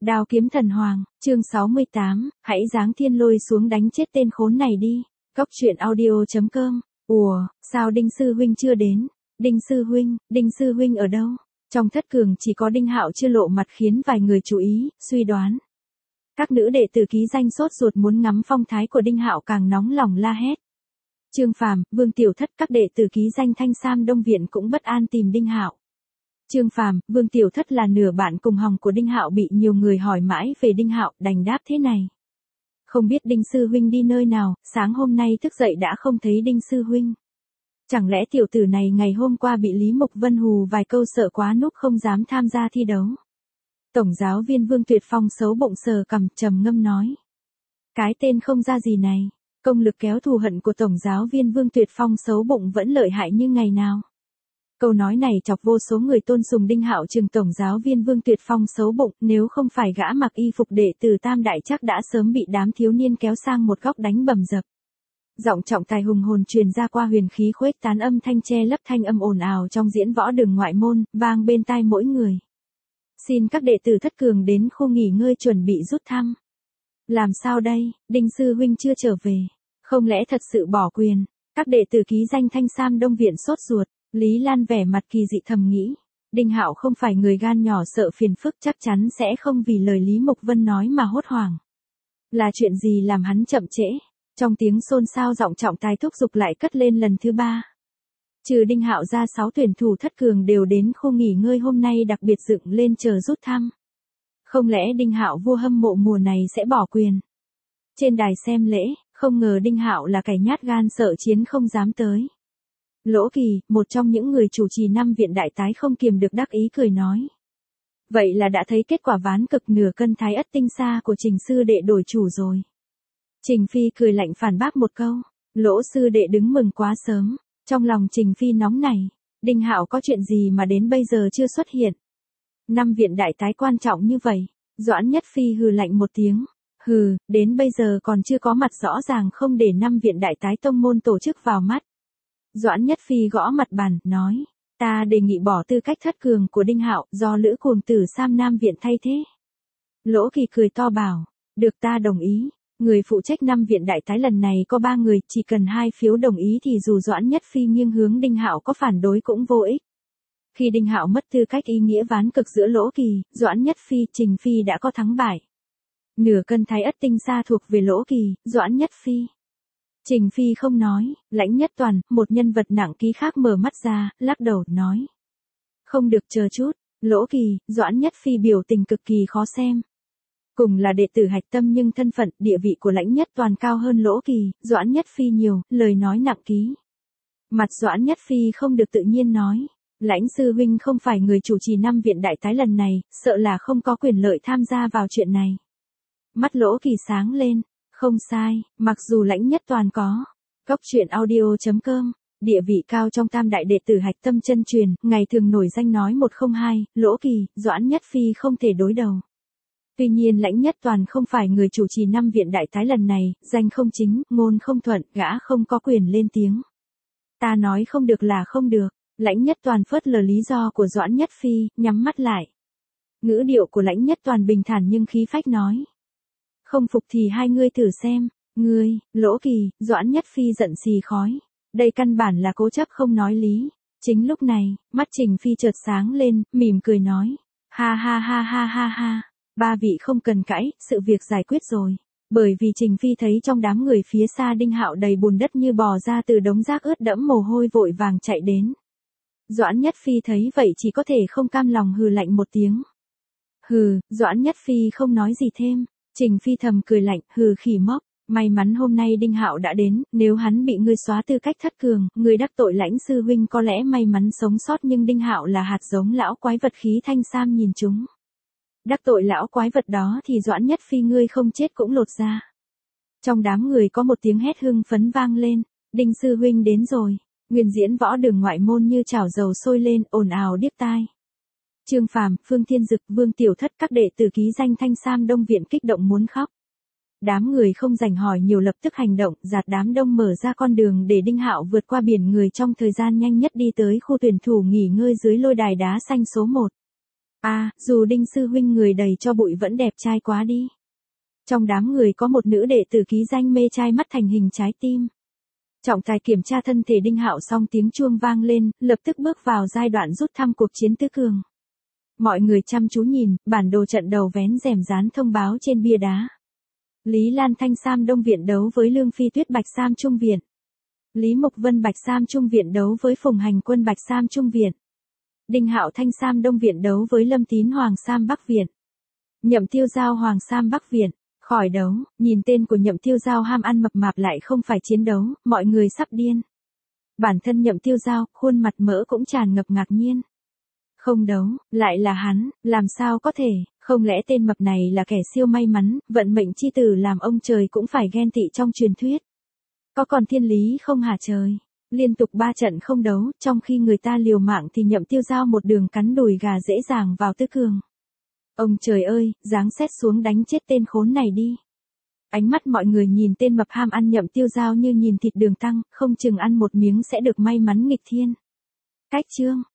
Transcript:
Đao kiếm thần hoàng, chương 68, hãy giáng thiên lôi xuống đánh chết tên khốn này đi. Cóc truyện audio.com. Ủa, sao Đinh Sư Huynh chưa đến? Đinh Sư Huynh ở đâu? Trong thất cường chỉ có Đinh Hạo chưa lộ mặt khiến vài người chú ý, suy đoán. Các nữ đệ tử ký danh sốt ruột muốn ngắm phong thái của Đinh Hạo càng nóng lòng la hét. Trương Phàm, Vương Tiểu Thất các đệ tử ký danh Thanh Sam Đông Viện cũng bất an tìm Đinh Hạo. Trương Phàm, Vương Tiểu Thất là nửa bạn cùng hòng của Đinh Hạo bị nhiều người hỏi mãi về Đinh Hạo, đành đáp thế này. Không biết Đinh Sư Huynh đi nơi nào, sáng hôm nay thức dậy đã không thấy Đinh Sư Huynh. Chẳng lẽ tiểu tử này ngày hôm qua bị Lý Mục Vân hù vài câu sợ quá núp không dám tham gia thi đấu. Tổng giáo viên Vương Tuyệt Phong xấu bụng sờ cằm trầm ngâm nói. Cái tên không ra gì này, công lực kéo thù hận của Tổng giáo viên Vương Tuyệt Phong xấu bụng vẫn lợi hại như ngày nào. Câu nói này chọc vô số người tôn sùng Đinh Hạo trừng Tổng giáo viên Vương Tuyệt Phong xấu bụng, nếu không phải gã mặc y phục đệ tử Tam Đại chắc đã sớm bị đám thiếu niên kéo sang một góc đánh bầm dập. Giọng trọng tài hùng hồn truyền ra qua huyền khí khuếch tán âm thanh che lấp thanh âm ồn ào trong diễn võ đường ngoại môn, vang bên tai mỗi người. Xin các đệ tử thất cường đến khu nghỉ ngơi chuẩn bị rút thăm. Làm sao đây, Đinh Sư Huynh chưa trở về, không lẽ thật sự bỏ quyền? Các đệ tử ký danh Thanh Sam Đông Viện sốt ruột. Lý Lan vẻ mặt kỳ dị thầm nghĩ, Đinh Hạo không phải người gan nhỏ sợ phiền phức, chắc chắn sẽ không vì lời Lý Mục Vân nói mà hốt hoảng. Là chuyện gì làm hắn chậm trễ? Trong tiếng xôn xao giọng trọng tài thúc giục lại cất lên lần thứ 3. Trừ Đinh Hạo ra 6 tuyển thủ thất cường đều đến khu nghỉ ngơi hôm nay đặc biệt dựng lên chờ rút thăm. Không lẽ Đinh Hạo vua hâm mộ mùa này sẽ bỏ quyền? Trên đài xem lễ, không ngờ Đinh Hạo là kẻ nhát gan sợ chiến không dám tới. Lỗ Kỳ, một trong những người chủ trì năm viện đại tái không kiềm được đắc ý cười nói. Vậy là đã thấy kết quả ván cực nửa cân thái ất tinh xa của Trình sư đệ đổi chủ rồi. Trình Phi cười lạnh phản bác một câu. Lỗ sư đệ đứng mừng quá sớm. Trong lòng Trình Phi nóng này. Đinh Hạo có chuyện gì mà đến bây giờ chưa xuất hiện. Năm viện đại tái quan trọng như vậy. Doãn Nhất Phi hừ lạnh một tiếng. Hừ, đến bây giờ còn chưa có mặt rõ ràng không để năm viện đại tái tông môn tổ chức vào mắt. Doãn Nhất Phi gõ mặt bàn, nói, ta đề nghị bỏ tư cách thất cường của Đinh Hạo, do Lữ Cuồng Tử Sam Nam Viện thay thế. Lỗ Kỳ cười to bảo, được ta đồng ý, người phụ trách năm viện đại tái lần này có 3 người, chỉ cần 2 phiếu đồng ý thì dù Doãn Nhất Phi nghiêng hướng Đinh Hạo có phản đối cũng vô ích. Khi Đinh Hạo mất tư cách ý nghĩa ván cực giữa Lỗ Kỳ, Doãn Nhất Phi, Trình Phi đã có thắng bại. Nửa cân thái ất tinh xa thuộc về Lỗ Kỳ, Doãn Nhất Phi. Trình Phi không nói, Lãnh Nhất Toàn, một nhân vật nặng ký khác mở mắt ra, lắc đầu, nói. Không được chờ chút, Lỗ Kỳ, Doãn Nhất Phi biểu tình cực kỳ khó xem. Cùng là đệ tử hạch tâm nhưng thân phận, địa vị của Lãnh Nhất Toàn cao hơn Lỗ Kỳ, Doãn Nhất Phi nhiều, lời nói nặng ký. Mặt Doãn Nhất Phi không được tự nhiên nói. Lãnh sư huynh không phải người chủ trì năm viện đại tái lần này, sợ là không có quyền lợi tham gia vào chuyện này. Mắt Lỗ Kỳ sáng lên. Không sai, mặc dù Lãnh Nhất Toàn có. Cóc truyện audio.com, địa vị cao trong tam đại đệ tử hạch tâm chân truyền, ngày thường nổi danh nói 102, Lỗ Kỳ, Doãn Nhất Phi không thể đối đầu. Tuy nhiên Lãnh Nhất Toàn không phải người chủ trì năm viện đại tái lần này, danh không chính, ngôn không thuận, gã không có quyền lên tiếng. Ta nói không được là không được, Lãnh Nhất Toàn phớt lờ lý do của Doãn Nhất Phi, nhắm mắt lại. Ngữ điệu của Lãnh Nhất Toàn bình thản nhưng khí phách nói. Không phục thì hai ngươi thử xem, ngươi, Lỗ Kỳ, Doãn Nhất Phi giận xì khói. Đây căn bản là cố chấp không nói lý. Chính lúc này, mắt Trình Phi chợt sáng lên, mỉm cười nói. Ha ha ha ha ha ha, 3 vị không cần cãi, sự việc giải quyết rồi. Bởi vì Trình Phi thấy trong đám người phía xa Đinh Hạo đầy bùn đất như bò ra từ đống rác ướt đẫm mồ hôi vội vàng chạy đến. Doãn Nhất Phi thấy vậy chỉ có thể không cam lòng hừ lạnh một tiếng. Hừ, Doãn Nhất Phi không nói gì thêm. Trình Phi thầm cười lạnh, hừ khỉ móc, may mắn hôm nay Đinh Hạo đã đến, nếu hắn bị ngươi xóa tư cách thất cường, ngươi đắc tội Lãnh sư huynh có lẽ may mắn sống sót nhưng Đinh Hạo là hạt giống lão quái vật khí thanh sam nhìn chúng. Đắc tội lão quái vật đó thì Doãn Nhất Phi ngươi không chết cũng lột ra. Trong đám người có một tiếng hét hưng phấn vang lên, Đinh sư huynh đến rồi, nguyên diễn võ đường ngoại môn như chảo dầu sôi lên, ồn ào điếc tai. Trương Phàm, Phương Thiên Dực, Vương Tiểu Thất các đệ tử ký danh Thanh Sam Đông Viện kích động muốn khóc. Đám người không dành hỏi nhiều lập tức hành động, dạt đám đông mở ra con đường để Đinh Hạo vượt qua biển người trong thời gian nhanh nhất đi tới khu tuyển thủ nghỉ ngơi dưới lôi đài đá xanh số 1. Dù Đinh sư huynh người đầy cho bụi vẫn đẹp trai quá đi. Trong đám người có một nữ đệ tử ký danh mê trai mắt thành hình trái tim. Trọng tài kiểm tra thân thể Đinh Hạo xong tiếng chuông vang lên, lập tức bước vào giai đoạn rút thăm cuộc chiến tứ cường. Mọi người chăm chú nhìn, bản đồ trận đầu vén rèm dán thông báo trên bia đá. Lý Lan Thanh Sam Đông Viện đấu với Lương Phi Tuyết Bạch Sam Trung Viện. Lý Mục Vân Bạch Sam Trung Viện đấu với Phùng Hành Quân Bạch Sam Trung Viện. Đinh Hạo Thanh Sam Đông Viện đấu với Lâm Tín Hoàng Sam Bắc Viện. Nhậm Tiêu Giao Hoàng Sam Bắc Viện. Khỏi đấu, nhìn tên của Nhậm Tiêu Giao ham ăn mập mạp lại không phải chiến đấu, mọi người sắp điên. Bản thân Nhậm Tiêu Giao, khuôn mặt mỡ cũng tràn ngập ngạc nhiên. Không đấu, lại là hắn, làm sao có thể, không lẽ tên mập này là kẻ siêu may mắn, vận mệnh chi tử làm ông trời cũng phải ghen tị trong truyền thuyết. Có còn thiên lý không hả trời? Liên tục 3 trận không đấu, trong khi người ta liều mạng thì Nhậm Tiêu Giao một đường cắn đùi gà dễ dàng vào tứ cường. Ông trời ơi, giáng xét xuống đánh chết tên khốn này đi. Ánh mắt mọi người nhìn tên mập ham ăn Nhậm Tiêu Giao như nhìn thịt đường tăng, không chừng ăn một miếng sẽ được may mắn nghịch thiên. Cách chương